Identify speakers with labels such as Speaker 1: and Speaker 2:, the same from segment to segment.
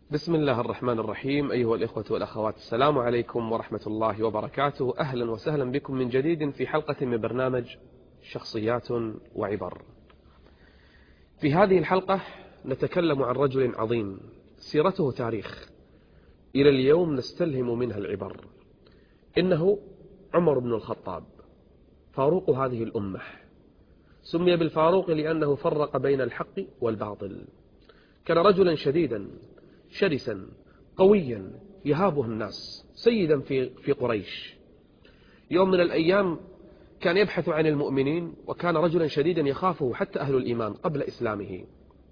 Speaker 1: بسم الله الرحمن الرحيم. أيها الإخوة والأخوات، السلام عليكم ورحمة الله وبركاته. أهلا وسهلا بكم من جديد في حلقة من برنامج شخصيات وعبر. في هذه الحلقة نتكلم عن رجل عظيم سيرته تاريخ، إلى اليوم نستلهم منها العبر. إنه عمر بن الخطاب، فاروق هذه الأمة. سمي بالفاروق لأنه فرق بين الحق والباطل. كان رجلا شديدا شرسا قويا يهابه الناس، سيدا في قريش. يوم من الأيام كان يبحث عن المؤمنين، وكان رجلا شديدا يخافه حتى أهل الإيمان قبل إسلامه.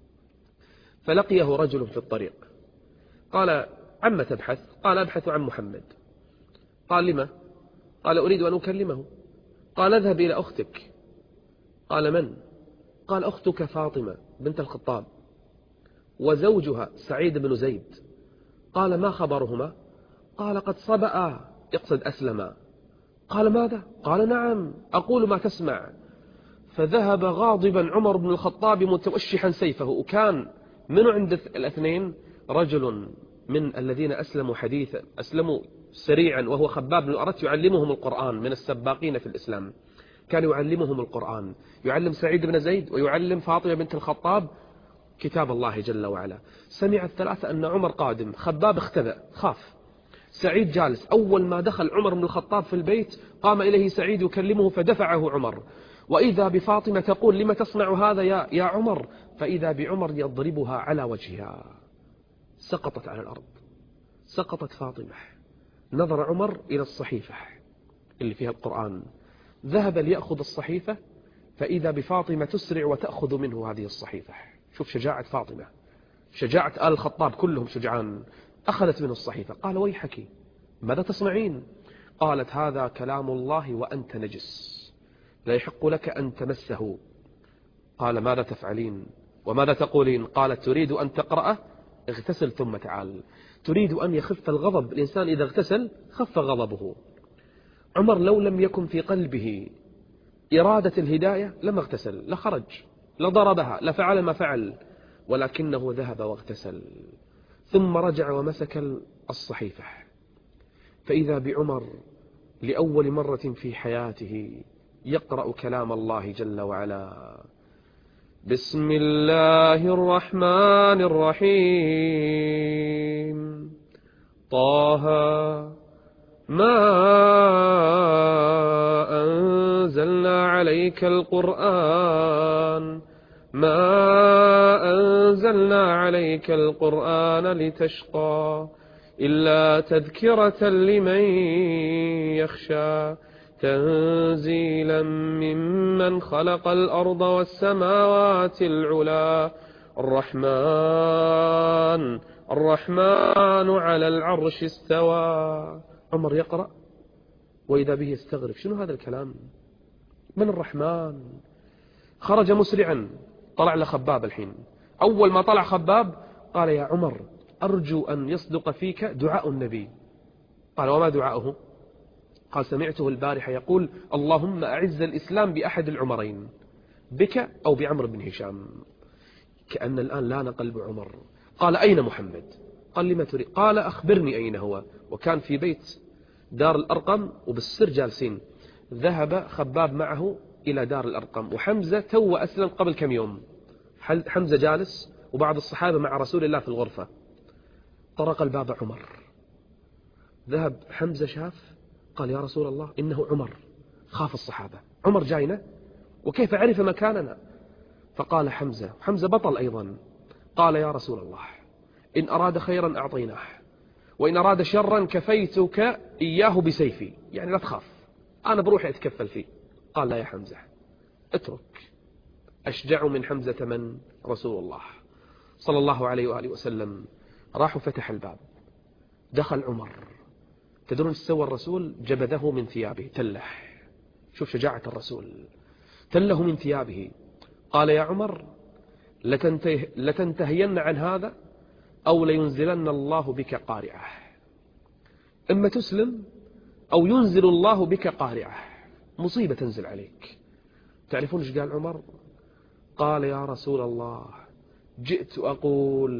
Speaker 1: فلقيه رجل في الطريق، قال: عما تبحث؟ قال: أبحث عن محمد. قال: لما؟ قال: أريد أن أكلمه. قال: اذهب إلى أختك. قال: من؟ قال: أختك فاطمة بنت الخطاب وزوجها سعيد بن زيد. قال: ما خبرهما؟ قال: قد صبأ، يقصد أسلما. قال: ماذا؟ قال: نعم، أقول ما تسمع. فذهب غاضبا عمر بن الخطاب متوشحا سيفه. وكان من عند الاثنين رجل من الذين أسلموا حديثا، أسلموا سريعا، وهو خباب بن الأرت، يعلمهم القرآن، من السباقين في الإسلام. كان يعلمهم القرآن، يعلم سعيد بن زيد ويعلم فاطمة بنت الخطاب كتاب الله جل وعلا. سمع الثلاثة أن عمر قادم. خباب اختبأ، خاف. سعيد جالس. أول ما دخل عمر بن الخطاب في البيت قام إليه سعيد يكلمه، فدفعه عمر، وإذا بفاطمة تقول: لما تصنع هذا يا عمر؟ فإذا بعمر يضربها على وجهها، سقطت على الأرض، سقطت فاطمة. نظر عمر إلى الصحيفة اللي فيها القرآن، ذهب ليأخذ الصحيفة، فإذا بفاطمة تسرع وتأخذ منه هذه الصحيفة. شوف شجاعة فاطمة، شجاعة آل الخطاب كلهم شجعان. أخذت منه الصحيفة. قال: ويحك، ماذا تصنعين؟ قالت: هذا كلام الله وأنت نجس، لا يحق لك أن تمسه. قال: ماذا تفعلين وماذا تقولين؟ قالت: تريد أن تقرأه؟ اغتسل ثم تعال. تريد أن يخف الغضب. الإنسان إذا اغتسل خف غضبه. عمر لو لم يكن في قلبه إرادة الهداية لما اغتسل، لخرج، لضربها، لفعل ما فعل، ولكنه ذهب واغتسل، ثم رجع ومسك الصحيفة. فإذا بعمر لأول مرة في حياته يقرأ كلام الله جل وعلا: بسم الله الرحمن الرحيم، طه ما أنزلنا عليك القرآن، ما أنزلنا عليك القرآن لتشقى إلا تذكرة لمن يخشى تنزيلا ممن خلق الأرض والسماوات العلا الرحمن على العرش استوى. عمر يقرأ وإذا به يستغرب: شنو هذا الكلام؟ من الرحمن؟ خرج مسرعا، طلع لخباب. الحين أول ما طلع خباب قال: يا عمر، أرجو أن يصدق فيك دعاء النبي. قال: وما دعاؤه؟ قال: سمعته البارحة يقول: اللهم أعز الإسلام بأحد العمرين، بك أو بعمر بن هشام. كأن الآن لان قلب عمر. قال: أين محمد؟ قال: لما تريد؟ قال: أخبرني أين هو. وكان في بيت دار الأرقم وبالسر جالسين. ذهب خباب معه إلى دار الأرقم، وحمزة تو أسلم قبل كم يوم. حمزة جالس وبعض الصحابة مع رسول الله في الغرفة. طرق الباب عمر، ذهب حمزة شاف، قال: يا رسول الله، إنه عمر. خاف الصحابة، عمر جاينا وكيف عرف مكاننا؟ فقال حمزة بطل أيضا، قال: يا رسول الله، إن أراد خيرا أعطيناه، وإن أراد شرا كفيتك إياه بسيفي، يعني لا تخاف، أنا بروحي أتكفل فيه. قال: لا يا حمزة، اترك. أشجع من حمزة من؟ رسول الله صلى الله عليه وآله وسلم. راح فتح الباب، دخل عمر. تدرون ايش سوى الرسول؟ جبذه من ثيابه، تله. شوف شجاعة الرسول، تله من ثيابه. قال: يا عمر، لتنتهين عن هذا أو لينزلن الله بك قارعة. إما تسلم أو ينزل الله بك قارعة، مصيبة تنزل عليك. تعرفون ايش قال عمر؟ قال: يا رسول الله، جئت أقول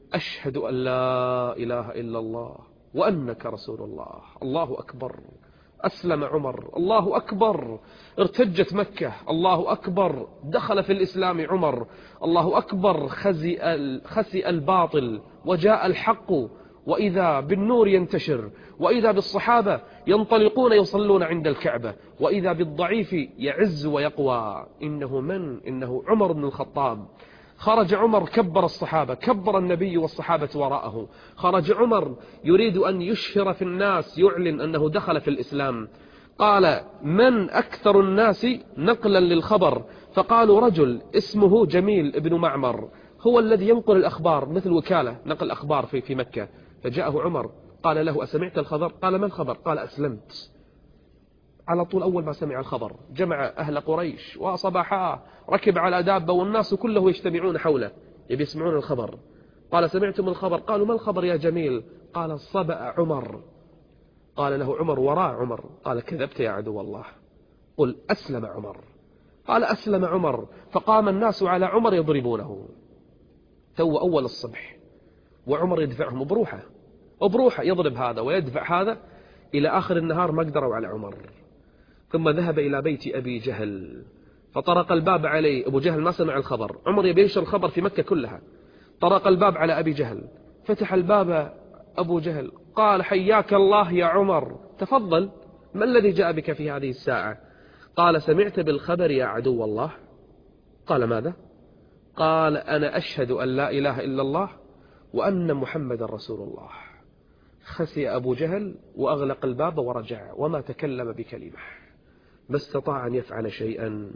Speaker 1: أشهد أن لا إله إلا الله وأنك رسول الله. الله أكبر. أسلم عمر. الله أكبر. ارتجت مكة. الله أكبر. دخل في الإسلام عمر. الله أكبر. خسئ الباطل وجاء الحق، وإذا بالنور ينتشر، وإذا بالصحابة ينطلقون يصلون عند الكعبة، وإذا بالضعيف يعز ويقوى. إنه عمر بن الخطاب. خرج عمر كبر الصحابة، كبر النبي والصحابة وراءه. خرج عمر يريد أن يشهر في الناس، يعلن أنه دخل في الإسلام. قال: من أكثر الناس نقلا للخبر؟ فقالوا: رجل اسمه جميل ابن معمر، هو الذي ينقل الأخبار، مثل وكالة نقل أخبار في مكة. فجاءه عمر قال له: أسمعت الخبر؟ قال: ما الخبر؟ قال: أسلمت. على طول أول ما سمع الخبر جمع أهل قريش وصباحا، ركب على دابة والناس كله يجتمعون حوله يبي يسمعون الخبر. قال: سمعتم الخبر؟ قالوا: ما الخبر يا جميل؟ قال: صبأ عمر. قال له عمر وراء عمر. قال: كذبت يا عدو الله، قل أسلم عمر. قال: أسلم عمر. فقام الناس على عمر يضربونه. تو أول الصبح وعمر يدفعهم بروحه يضرب هذا ويدفع هذا، إلى آخر النهار ما قدروا على عمر. ثم ذهب إلى بيت أبي جهل فطرق الباب عليه. أبو جهل ما سمع الخبر، عمر يبي ينشر الخبر في مكة كلها. طرق الباب على أبي جهل، فتح الباب أبو جهل قال: حياك الله يا عمر، تفضل، ما الذي جاء بك في هذه الساعة؟ قال: سمعت بالخبر يا عدو الله؟ قال: ماذا؟ قال: أنا أشهد أن لا إله إلا الله وأن محمد رسول الله. خسي أبو جهل وأغلق الباب ورجع وما تكلم بكلمة، ما استطاع أن يفعل شيئا.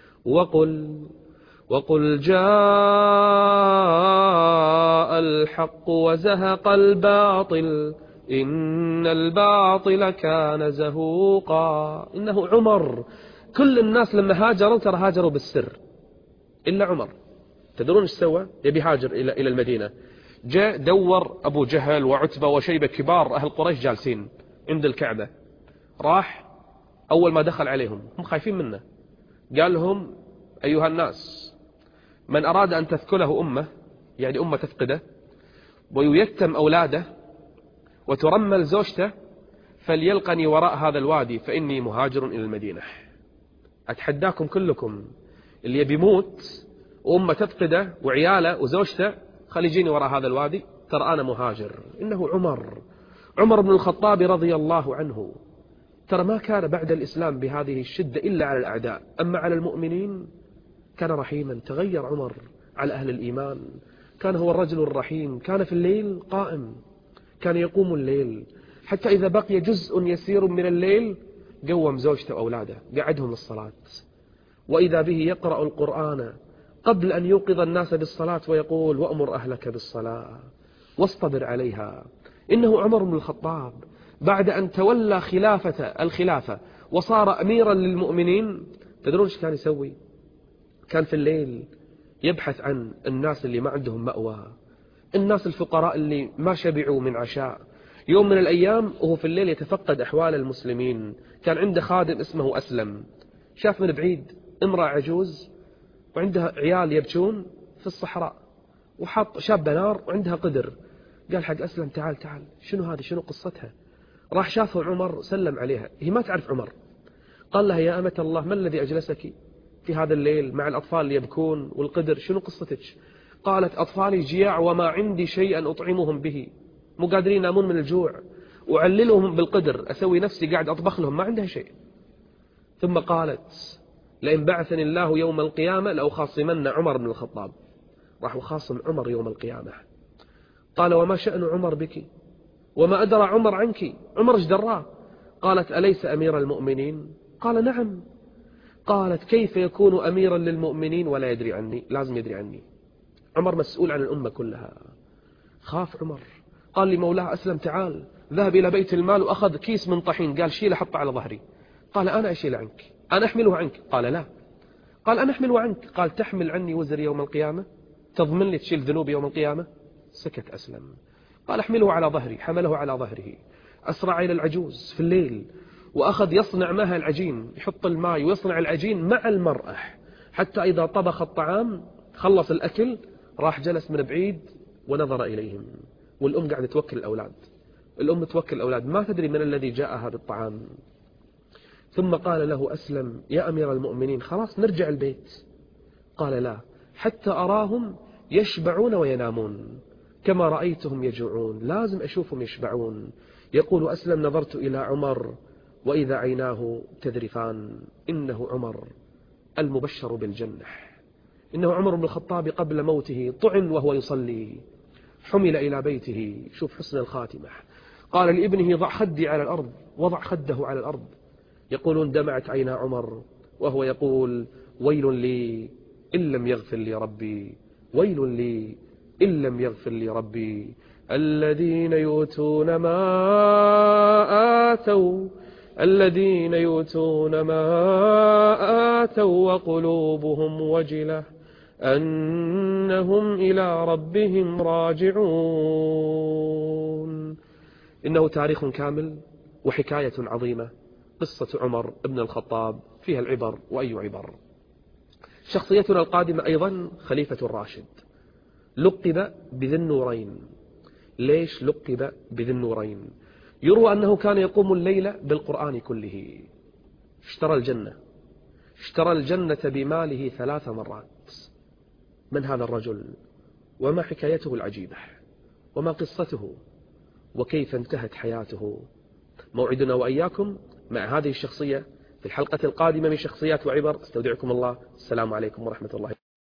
Speaker 1: وقل جاء الحق وزهق الباطل إن الباطل كان زهوقا. إنه عمر. كل الناس لما هاجروا ترى هاجروا بالسر إلا عمر. تدرون ايش سوى؟ يبي هاجر إلى المدينة. جاء دور أبو جهل وعتبة وشيبة كبار أهل قريش جالسين عند الكعبة. راح أول ما دخل عليهم هم خايفين منه، قال لهم: أيها الناس، من أراد أن تثكله أمه، يعني أمه تفقده، ويتم أولاده وترمل زوجته، فليلقني وراء هذا الوادي فإني مهاجر إلى المدينة. أتحداكم كلكم اللي يبي يموت وأمه تفقده وعياله وزوجته، خلي يجيني وراء هذا الوادي، ترى أنا مهاجر. إنه عمر بن الخطاب رضي الله عنه. ترى ما كان بعد الإسلام بهذه الشدة إلا على الأعداء، أما على المؤمنين كان رحيما. تغير عمر على أهل الإيمان، كان هو الرجل الرحيم. كان في الليل قائم، كان يقوم الليل، حتى إذا بقي جزء يسير من الليل قوم زوجته وأولاده قعدهم للصلاة، وإذا به يقرأ القرآن قبل أن يوقظ الناس بالصلاة ويقول: وأمر أهلك بالصلاة واصطبر عليها. إنه عمر بن الخطاب بعد أن تولى الخلافة وصار أميرا للمؤمنين، تدرون ايش كان يسوي؟ كان في الليل يبحث عن الناس اللي ما عندهم مأوى، الناس الفقراء اللي ما شبعوا من عشاء. يوم من الأيام وهو في الليل يتفقد أحوال المسلمين، كان عنده خادم اسمه أسلم، شاف من بعيد امرأة عجوز وعندها عيال يبكون في الصحراء، وحط شابة نار وعندها قدر. قال حق أسلم: تعال شنو هذه، شنو قصتها؟ راح شافه عمر سلم عليها، هي ما تعرف عمر. قال لها: يا أمة الله، ما الذي أجلسك في هذا الليل مع الأطفال اللي يبكون والقدر؟ شنو قصتك؟ قالت: أطفالي جياع وما عندي شيئا أطعمهم به، مو قادرين ينامون من الجوع، وعللهم بالقدر، أسوي نفسي قاعد أطبخ لهم، ما عندها شيء. ثم قالت: لئن بعثني الله يوم القيامة لأخاصمن عمر بن الخطاب. راح وخاصم عمر يوم القيامة. قال: وما شأن عمر بك؟ وما أدرى عمر عنك؟ عمر ايش دراه؟ قالت: أليس أمير المؤمنين؟ قال: نعم. قالت: كيف يكون أميرا للمؤمنين ولا يدري عني؟ لازم يدري عني، عمر مسؤول عن الأمة كلها. خاف عمر، قال لمولاه أسلم: تعال. ذهب إلى بيت المال وأخذ كيس من طحين، قال: شيله حطه على ظهري. قال: أنا أشيل عنك، أنا أحمله عنك. قال: لا. قال: أنا أحمله عنك. قال: تحمل عني وزري يوم القيامة؟ تضمن لي تشيل ذنوبي يوم القيامة؟ سكت أسلم. قال: احمله على ظهري. حمله على ظهره، أسرع إلى العجوز في الليل، وأخذ يصنع معها العجين، يحط الماء ويصنع العجين مع المرأة، حتى إذا طبخ الطعام خلص الأكل راح جلس من بعيد ونظر إليهم. والأم قاعدة توكل الأولاد، الأم توكل الأولاد، ما تدري من الذي جاءها بالطعام. ثم قال له أسلم: يا أمير المؤمنين خلاص نرجع البيت. قال: لا، حتى أراهم يشبعون وينامون كما رأيتهم يجوعون، لازم أشوفهم يشبعون. يقول أسلم: نظرت إلى عمر وإذا عيناه تذرفان. إنه عمر المبشر بالجنة، إنه عمر بن الخطاب قبل موته طعن وهو يصلي، حمل إلى بيته. شوف حسن الخاتمة. قال لابنه: ضع خدي على الأرض، وضع خده على الأرض. يقولون دمعت عينا عمر وهو يقول: ويل لي إن لم يغفر لي ربي، ويل لي إن لم يغفر لي ربي. الذين يؤتون ما آتوا، الذين يؤتون ما آتوا وقلوبهم وجلة أنهم إلى ربهم راجعون. إنه تاريخ كامل وحكاية عظيمة، قصة عمر بن الخطاب فيها العبر وأي عبر. شخصيتنا القادمة أيضا خليفة الراشد، لقب بذي النورين. ليش لقب بذي النورين؟ يروى أنه كان يقوم الليل بالقرآن كله. اشترى الجنة بماله 3 مرات. من هذا الرجل؟ وما حكايته العجيبة؟ وما قصته؟ وكيف انتهت حياته؟ موعدنا وإياكم مع هذه الشخصية في الحلقة القادمة من شخصيات وعبر. استودعكم الله، السلام عليكم ورحمة الله.